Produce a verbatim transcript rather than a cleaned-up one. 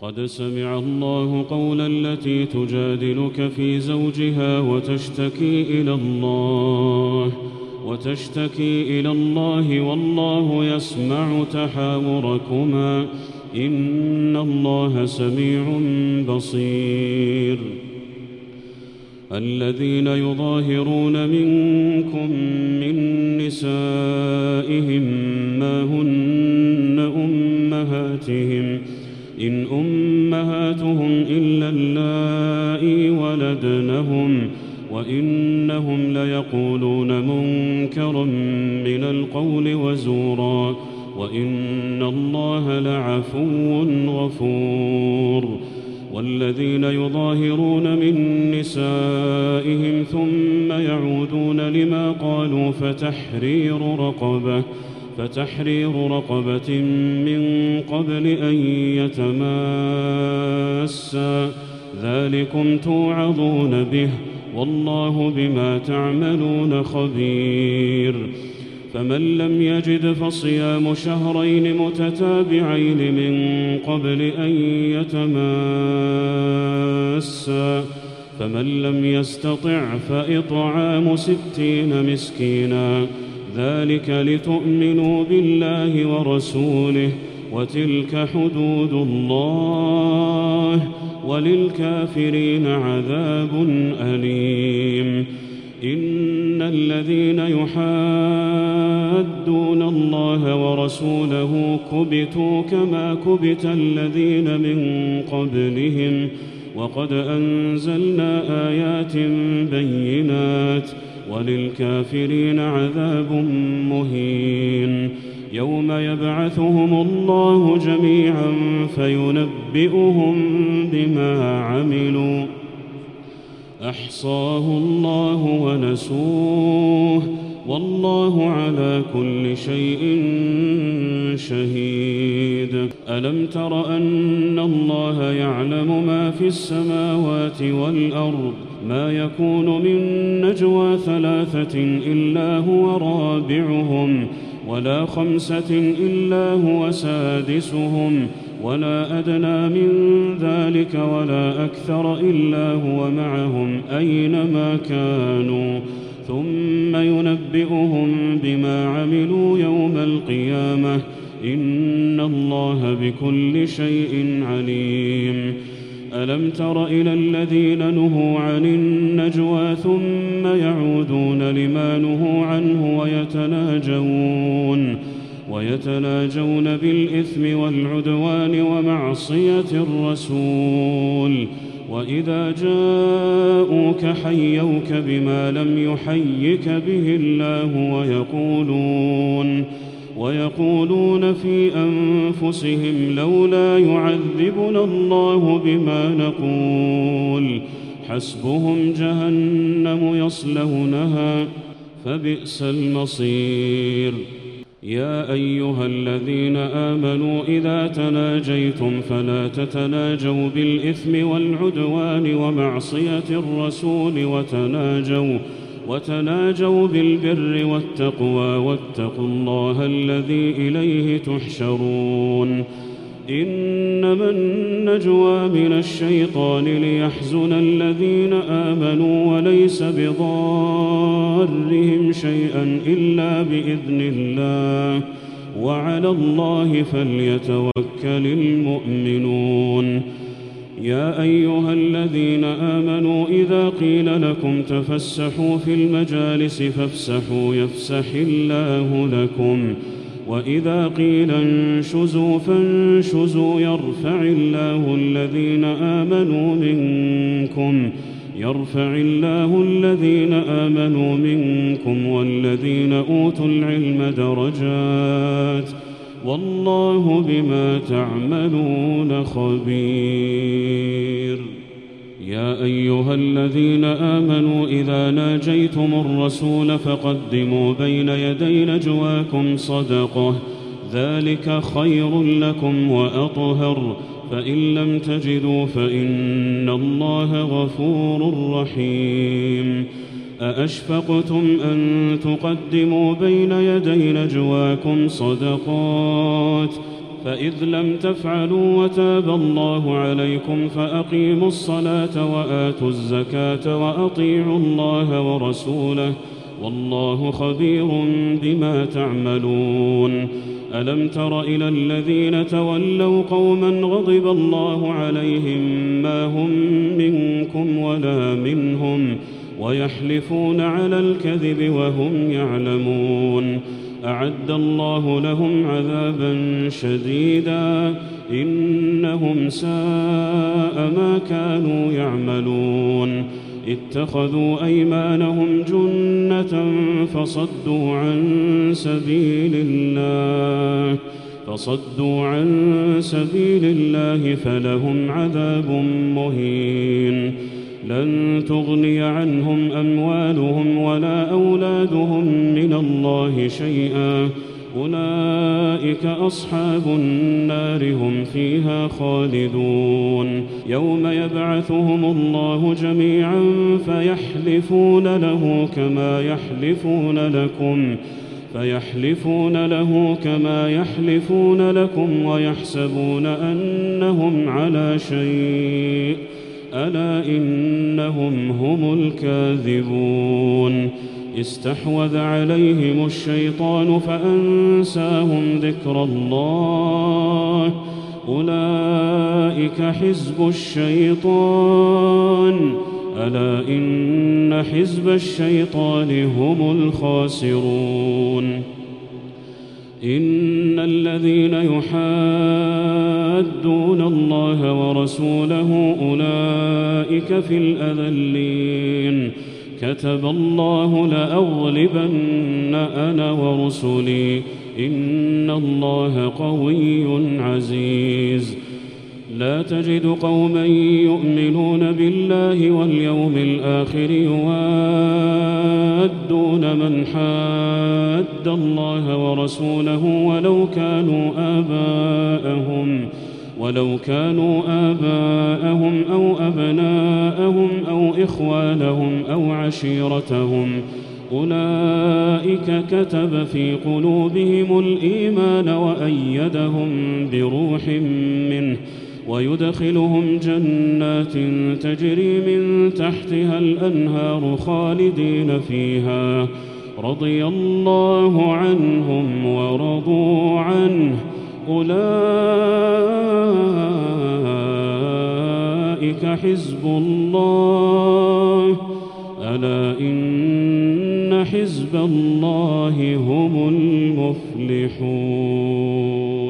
قد سمع الله قول التي تجادلك في زوجها وتشتكي إلى الله وتشتكي إلى الله والله يسمع تحاوركما إن الله سميع بصير. الذين يظاهرون منكم من نسائهم ما هن أمهاتهم إن أمهاتهم إلا اللائي ولدنهم وإنهم ليقولون منكرا من القول وزورا وإن الله لعفو غفور. والذين يظاهرون من نسائهم ثم يعودون لما قالوا فتحرير رقبة فتحرير رقبة من قبل أن يتماسا ذلكم توعظون به والله بما تعملون خبير. فمن لم يجد فصيام شهرين متتابعين من قبل أن يتماسا فمن لم يستطع فإطعام ستين مسكينا ذلك لتؤمنوا بالله ورسوله وتلك حدود الله وللكافرين عذاب أليم. إن الذين يحادون الله ورسوله كبتوا كما كبت الذين من قبلهم وقد أنزلنا آيات بينات وللكافرين عذاب مهين. يوم يبعثهم الله جميعا فينبئهم بما عملوا أحصاه الله ونسوه والله على كل شيء شهيد. ألم تر أن الله يعلم ما في السماوات والأرض ما يكون من نجوى ثلاثة إلا هو رابعهم ولا خمسة إلا هو سادسهم ولا أدنى من ذلك ولا أكثر إلا هو معهم أينما كانوا ثم ينبئهم بما عملوا يوم القيامة إن الله بكل شيء عليم. ألم تر إلى الذين نهوا عن النجوى ثم يعودون لما نهوا عنه ويتناجون ويتناجون بالإثم والعدوان ومعصية الرسول وإذا جاءوك حيوك بما لم يحيك به الله ويقولون ويقولون في أنفسهم لولا يعذبنا الله بما نقول حسبهم جهنم يصلونها فبئس المصير. يا أيها الذين آمنوا إذا تناجيتم فلا تتناجوا بالإثم والعدوان ومعصية الرسول وتناجوا وتناجوا بالبر والتقوى واتقوا الله الذي إليه تحشرون. إنما النجوى من الشيطان ليحزن الذين آمنوا وليس بضارهم شيئا إلا بإذن الله وعلى الله فليتوكل المؤمنون. يا أيها الذين آمنوا إذا قيل لكم تفسحوا في المجالس فافسحوا يفسح الله لكم وإذا قيل انشزوا فانشزوا يرفع الله الذين آمنوا منكم يرفع الله الذين آمنوا منكم والذين أوتوا العلم درجات والله بما تعملون خبير. يا أيها الذين آمنوا إذا ناجيتم الرسول فقدموا بين يدي نجواكم صدقة ذلك خير لكم وأطهر فإن لم تجدوا فإن الله غفور رحيم. أأشفقتم أن تقدموا بين يدي نجواكم صدقات فإذ لم تفعلوا وتاب الله عليكم فأقيموا الصلاة وآتوا الزكاة وأطيعوا الله ورسوله والله خبير بما تعملون. ألم تر إلى الذين تولوا قوما غضب الله عليهم ما هم منكم ولا منهم ويحلفون على الكذب وهم يعلمون أعد الله لهم عذابا شديدا إنهم ساء ما كانوا يعملون. اتخذوا أيمانهم جنة فصدوا عن سبيل الله فصدوا عن سبيل الله فلهم عذاب مهين. لن تغني عنهم أموالهم ولا أولادهم من الله شيئا أولئك أصحاب النار هم فيها خالدون. يوم يبعثهم الله جميعا فيحلفون له كما يحلفون لكم فيحلفون له كما يحلفون لكم ويحسبون أنهم على شيء ألا إنهم هم الكاذبون. استحوذ عليهم الشيطان فأنساهم ذكر الله أولئك حزب الشيطان ألا إن حزب الشيطان هم الخاسرون. إن الذين يحادون الله ورسوله أولئك في الأذلين كتب الله لأغلبن أنا ورسلي إن الله قوي عزيز. لا تجد قوما يؤمنون بالله واليوم الآخر يوادون من حاد الله ورسوله ولو كانوا آباءهم ولو كانوا آباءهم أو أبناءهم أو إخوانهم أو عشيرتهم أولئك كتب في قلوبهم الإيمان وأيدهم بروح منه ويدخلهم جنات تجري من تحتها الأنهار خالدين فيها رضي الله عنهم ورضوا عنه أولئك حزب الله ألا إن حزب الله هم المفلحون.